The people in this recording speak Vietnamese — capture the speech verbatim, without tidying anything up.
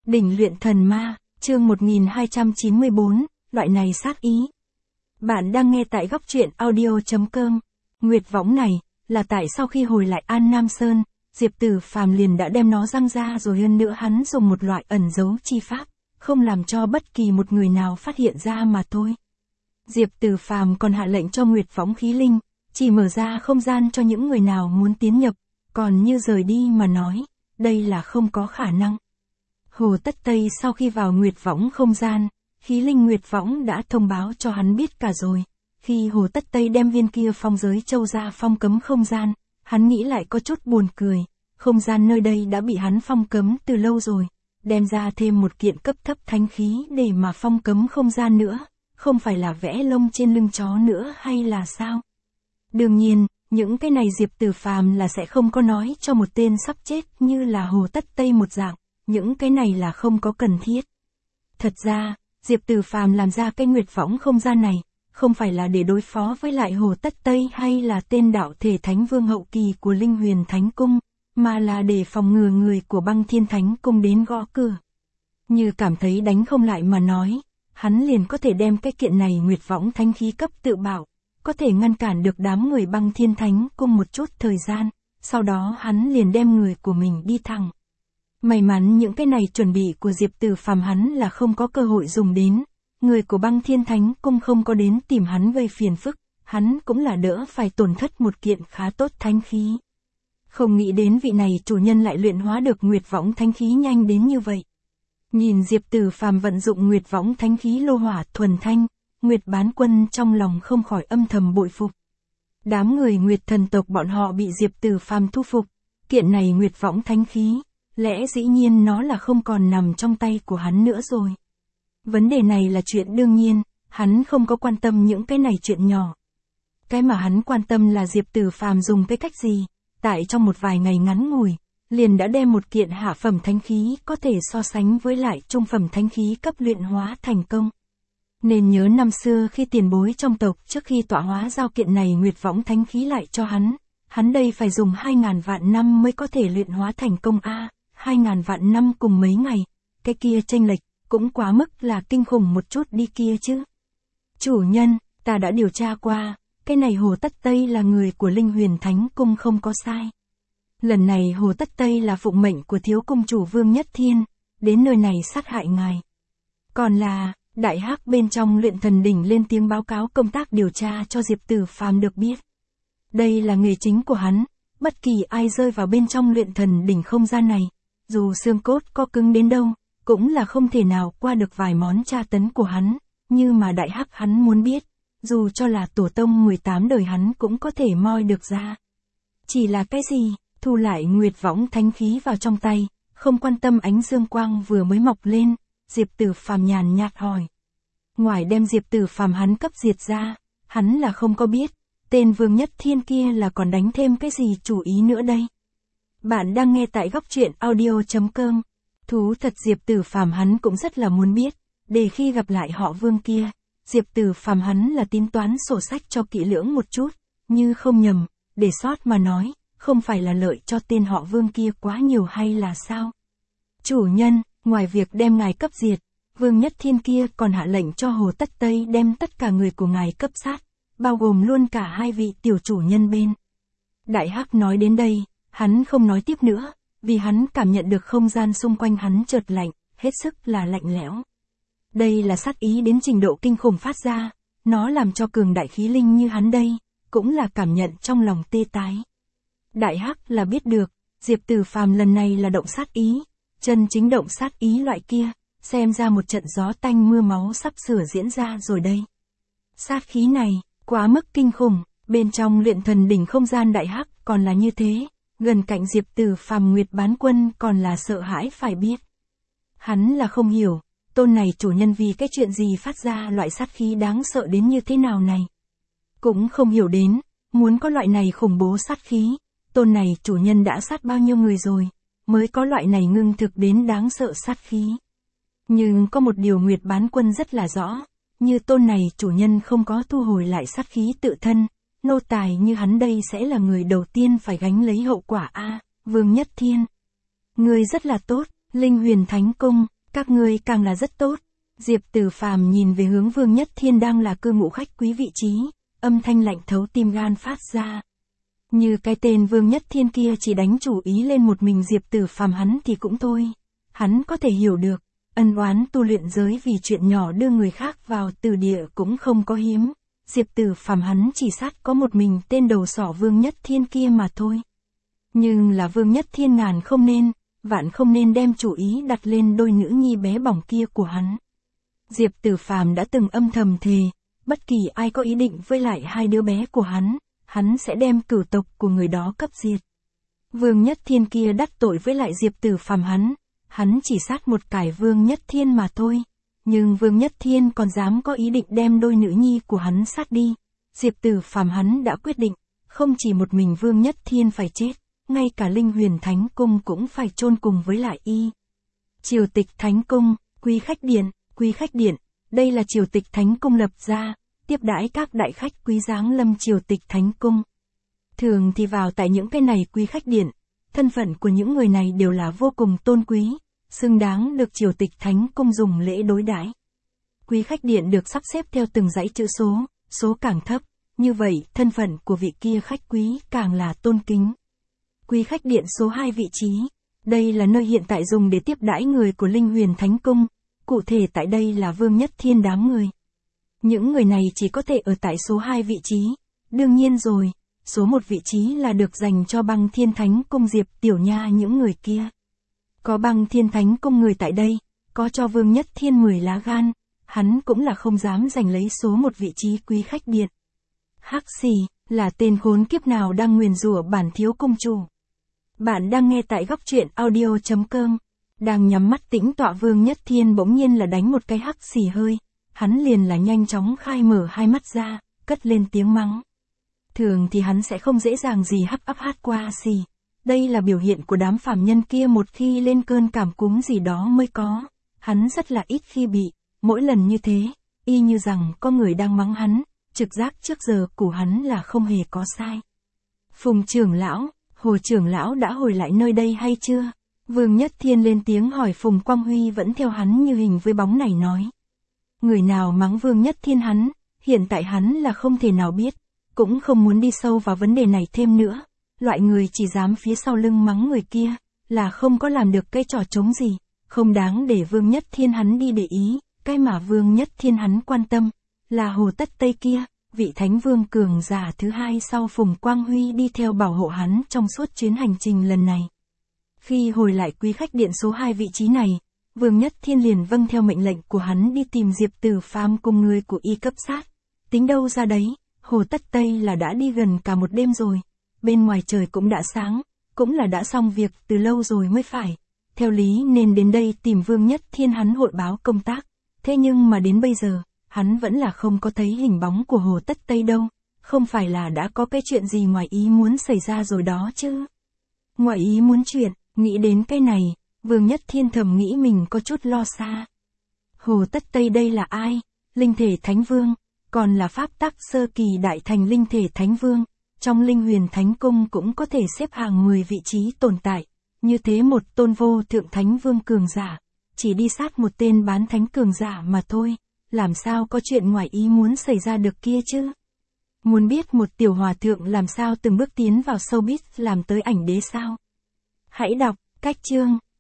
Đỉnh luyện thần ma, chương một nghìn hai trăm chín mươi bốn, loại này sát ý. Bạn đang nghe tại góc truyện audio chấm com. Nguyệt võng này, là tại sau khi hồi lại An Nam Sơn, Diệp Tử Phàm liền đã đem nó răng ra rồi, hơn nữa hắn dùng một loại ẩn giấu chi pháp, không làm cho bất kỳ một người nào phát hiện ra mà thôi. Diệp Tử Phàm còn hạ lệnh cho Nguyệt võng khí linh, chỉ mở ra không gian cho những người nào muốn tiến nhập, còn như rời đi mà nói, đây là không có khả năng. Hồ Tất Tây sau khi vào Nguyệt võng không gian, khí linh Nguyệt võng đã thông báo cho hắn biết cả rồi. Khi Hồ Tất Tây đem viên kia phong giới châu ra phong cấm không gian, hắn nghĩ lại có chút buồn cười, không gian nơi đây đã bị hắn phong cấm từ lâu rồi, đem ra thêm một kiện cấp thấp thánh khí để mà phong cấm không gian nữa, không phải là vẽ lông trên lưng chó nữa hay là sao? Đương nhiên, những cái này Diệp Tử Phàm là sẽ không có nói cho một tên sắp chết như là Hồ Tất Tây một dạng, những cái này là không có cần thiết. Thật ra, Diệp Tử Phàm làm ra cái Nguyệt võng không gian này, không phải là để đối phó với lại Hồ Tất Tây hay là tên đạo thể Thánh Vương hậu kỳ của Linh Huyền Thánh Cung, mà là để phòng ngừa người của Băng Thiên Thánh Cung đến gõ cửa. Như cảm thấy đánh không lại mà nói, hắn liền có thể đem cái kiện này Nguyệt võng thánh khí cấp tự bảo, có thể ngăn cản được đám người Băng Thiên Thánh Cung một chút thời gian, sau đó hắn liền đem người của mình đi thẳng. May mắn những cái này chuẩn bị của Diệp Tử Phàm hắn là không có cơ hội dùng đến, người của Băng Thiên Thánh Cung không có đến tìm hắn gây phiền phức, hắn cũng là đỡ phải tổn thất một kiện khá tốt thánh khí. Không nghĩ đến vị này chủ nhân lại luyện hóa được Nguyệt võng thánh khí nhanh đến như vậy. Nhìn Diệp Tử Phàm vận dụng Nguyệt võng thánh khí lô hỏa thuần thanh, Nguyệt Bán Quân trong lòng không khỏi âm thầm bội phục. Đám người Nguyệt thần tộc bọn họ bị Diệp Tử Phàm thu phục, kiện này Nguyệt võng thánh khí, lẽ dĩ nhiên nó là không còn nằm trong tay của hắn nữa rồi. Vấn đề này là chuyện đương nhiên, hắn không có quan tâm những cái này chuyện nhỏ. Cái mà hắn quan tâm là Diệp Tử Phàm dùng cái cách gì, tại trong một vài ngày ngắn ngủi, liền đã đem một kiện hạ phẩm thánh khí có thể so sánh với lại trung phẩm thánh khí cấp luyện hóa thành công. Nên nhớ năm xưa khi tiền bối trong tộc trước khi tọa hóa giao kiện này Nguyệt võng thánh khí lại cho hắn, hắn đây phải dùng hai ngàn vạn năm mới có thể luyện hóa thành công a, hai ngàn vạn năm cùng mấy ngày, cái kia chênh lệch cũng quá mức là kinh khủng một chút đi kia chứ. Chủ nhân, ta đã điều tra qua, cái này Hồ Tất Tây là người của Linh Huyền Thánh Cung không có sai. Lần này Hồ Tất Tây là phụng mệnh của thiếu cung chủ Vương Nhất Thiên, đến nơi này sát hại ngài. Còn là, Đại Hắc bên trong luyện thần đỉnh lên tiếng báo cáo công tác điều tra cho Diệp Tử Phàm được biết. Đây là nghề chính của hắn, bất kỳ ai rơi vào bên trong luyện thần đỉnh không gian này, dù xương cốt có cứng đến đâu, cũng là không thể nào qua được vài món tra tấn của hắn, như mà Đại Hắc hắn muốn biết, dù cho là tổ tông mười tám đời hắn cũng có thể moi được ra. Chỉ là cái gì, thu lại Nguyệt võng thánh khí vào trong tay, không quan tâm ánh dương quang vừa mới mọc lên, Diệp Tử Phàm nhàn nhạt hỏi. Ngoài đem Diệp Tử Phàm hắn cấp diệt ra, hắn là không có biết, tên Vương Nhất Thiên kia là còn đánh thêm cái gì chủ ý nữa đây. Bạn đang nghe tại góc truyện audio chấm com. Thú thật Diệp Tử Phàm hắn cũng rất là muốn biết, để khi gặp lại họ Vương kia, Diệp Tử Phàm hắn là tính toán sổ sách cho kỹ lưỡng một chút, như không nhầm, để sót mà nói, không phải là lợi cho tên họ Vương kia quá nhiều hay là sao? Chủ nhân, ngoài việc đem ngài cấp diệt, Vương Nhất Thiên kia còn hạ lệnh cho Hồ Tất Tây đem tất cả người của ngài cấp sát, bao gồm luôn cả hai vị tiểu chủ nhân bên. Đại Hắc nói đến đây, hắn không nói tiếp nữa, vì hắn cảm nhận được không gian xung quanh hắn chợt lạnh, hết sức là lạnh lẽo. Đây là sát ý đến trình độ kinh khủng phát ra, nó làm cho cường đại khí linh như hắn đây, cũng là cảm nhận trong lòng tê tái. Đại Hắc là biết được, Diệp Tử Phàm lần này là động sát ý, chân chính động sát ý loại kia, xem ra một trận gió tanh mưa máu sắp sửa diễn ra rồi đây. Sát khí này, quá mức kinh khủng, bên trong luyện thần đỉnh không gian Đại Hắc còn là như thế, gần cạnh Diệp Tử Phàm Nguyệt Bán Quân còn là sợ hãi phải biết. Hắn là không hiểu, tôn này chủ nhân vì cái chuyện gì phát ra loại sát khí đáng sợ đến như thế nào này. Cũng không hiểu đến, muốn có loại này khủng bố sát khí, tôn này chủ nhân đã sát bao nhiêu người rồi, mới có loại này ngưng thực đến đáng sợ sát khí. Nhưng có một điều Nguyệt Bán Quân rất là rõ, như tôn này chủ nhân không có thu hồi lại sát khí tự thân, nô tài như hắn đây sẽ là người đầu tiên phải gánh lấy hậu quả a. Vương Nhất Thiên, người rất là tốt, Linh Huyền Thánh Cung, Các ngươi càng là rất tốt. Diệp Tử Phàm nhìn về hướng Vương Nhất Thiên đang là cư ngụ khách quý vị trí, âm thanh lạnh thấu tim gan phát ra. Như cái tên Vương Nhất Thiên kia chỉ đánh chủ ý lên một mình Diệp Tử Phàm hắn thì cũng thôi. Hắn có thể hiểu được, ân oán tu luyện giới vì chuyện nhỏ đưa người khác vào tử địa cũng không có hiếm. Diệp Tử Phàm hắn chỉ sát có một mình tên đầu sỏ Vương Nhất Thiên kia mà thôi. Nhưng là Vương Nhất Thiên ngàn không nên, vạn không nên đem chủ ý đặt lên đôi nữ nhi bé bỏng kia của hắn. Diệp Tử Phàm đã từng âm thầm thề, bất kỳ ai có ý định với lại hai đứa bé của hắn, hắn sẽ đem cửu tộc của người đó cấp diệt. Vương Nhất Thiên kia đắc tội với lại Diệp Tử Phàm hắn, hắn chỉ sát một cải Vương Nhất Thiên mà thôi. Nhưng Vương Nhất Thiên còn dám có ý định đem đôi nữ nhi của hắn sát đi. Diệp Tử Phàm hắn đã quyết định, không chỉ một mình Vương Nhất Thiên phải chết, ngay cả Linh Huyền Thánh Cung cũng phải chôn cùng với lại y. Triều Tịch Thánh Cung, Quý Khách Điện, Quý Khách Điện, đây là Triều Tịch Thánh Cung lập ra, tiếp đãi các đại khách quý giáng lâm Triều Tịch Thánh Cung. Thường thì vào tại những cái này Quý Khách Điện, thân phận của những người này đều là vô cùng tôn quý, xứng đáng được Triều Tịch Thánh Cung dùng lễ đối đãi. Quý Khách Điện được sắp xếp theo từng dãy chữ số, số càng thấp, như vậy thân phận của vị kia khách quý càng là tôn kính. Quý Khách Điện số hai vị trí, đây là nơi hiện tại dùng để tiếp đãi người của Linh Huyền Thánh Cung, cụ thể tại đây là Vương Nhất Thiên đám người. Những người này chỉ có thể ở tại số hai vị trí, đương nhiên rồi, số một vị trí là được dành cho Băng Thiên Thánh Cung Diệp Tiểu Nha những người kia. Có Băng Thiên Thánh Cung người tại đây, có cho Vương Nhất Thiên mười lá gan, hắn cũng là không dám giành lấy số một vị trí Quý Khách Điện. Hắc xì, là tên khốn kiếp nào đang nguyền rủa bản thiếu công chủ. Bạn đang nghe tại góc truyện audio chấm com. Đang nhắm mắt tĩnh tọa Vương Nhất Thiên bỗng nhiên là đánh một cái hắc xì hơi, hắn liền là nhanh chóng khai mở hai mắt ra, cất lên tiếng mắng. Thường thì hắn sẽ không dễ dàng gì hấp ấp hát qua xì. Đây là biểu hiện của đám phàm nhân kia một khi lên cơn cảm cúm gì đó mới có. Hắn rất là ít khi bị, mỗi lần như thế, y như rằng có người đang mắng hắn, trực giác trước giờ của hắn là không hề có sai. Phùng trưởng lão, Hồ trưởng lão đã hồi lại nơi đây hay chưa? Vương Nhất Thiên lên tiếng hỏi. Phùng Quang Huy vẫn theo hắn như hình với bóng này nói. Người nào mắng Vương Nhất Thiên hắn, hiện tại hắn là không thể nào biết, cũng không muốn đi sâu vào vấn đề này thêm nữa. Loại người chỉ dám phía sau lưng mắng người kia, là không có làm được cái trò trống gì, không đáng để Vương Nhất Thiên hắn đi để ý. Cái mà Vương Nhất Thiên hắn quan tâm, là Hồ Tất Tây kia, vị Thánh Vương cường giả thứ hai sau Phùng Quang Huy đi theo bảo hộ hắn trong suốt chuyến hành trình lần này. Khi hồi lại Quý Khách Điện số hai vị trí này, Vương Nhất Thiên liền vâng theo mệnh lệnh của hắn đi tìm Diệp Tử Phàm cùng người của y cấp sát. Tính đâu ra đấy, Hồ Tất Tây là đã đi gần cả một đêm rồi, bên ngoài trời cũng đã sáng, cũng là đã xong việc từ lâu rồi mới phải. Theo lý nên đến đây tìm Vương Nhất Thiên hắn hội báo công tác, thế nhưng mà đến bây giờ, hắn vẫn là không có thấy hình bóng của Hồ Tất Tây đâu, không phải là đã có cái chuyện gì ngoài ý muốn xảy ra rồi đó chứ. Ngoài ý muốn chuyện, nghĩ đến cái này, Vương Nhất Thiên thầm nghĩ mình có chút lo xa. Hồ Tất Tây đây là ai? Linh thể Thánh Vương, còn là pháp tắc sơ kỳ đại thành linh thể Thánh Vương, trong Linh Huyền Thánh Cung cũng có thể xếp hàng mười vị trí tồn tại, như thế một tôn vô thượng Thánh Vương cường giả, chỉ đi sát một tên bán thánh cường giả mà thôi, làm sao có chuyện ngoài ý muốn xảy ra được kia chứ? Muốn biết một tiểu hòa thượng làm sao từng bước tiến vào showbiz làm tới ảnh đế sao? Hãy đọc cách chương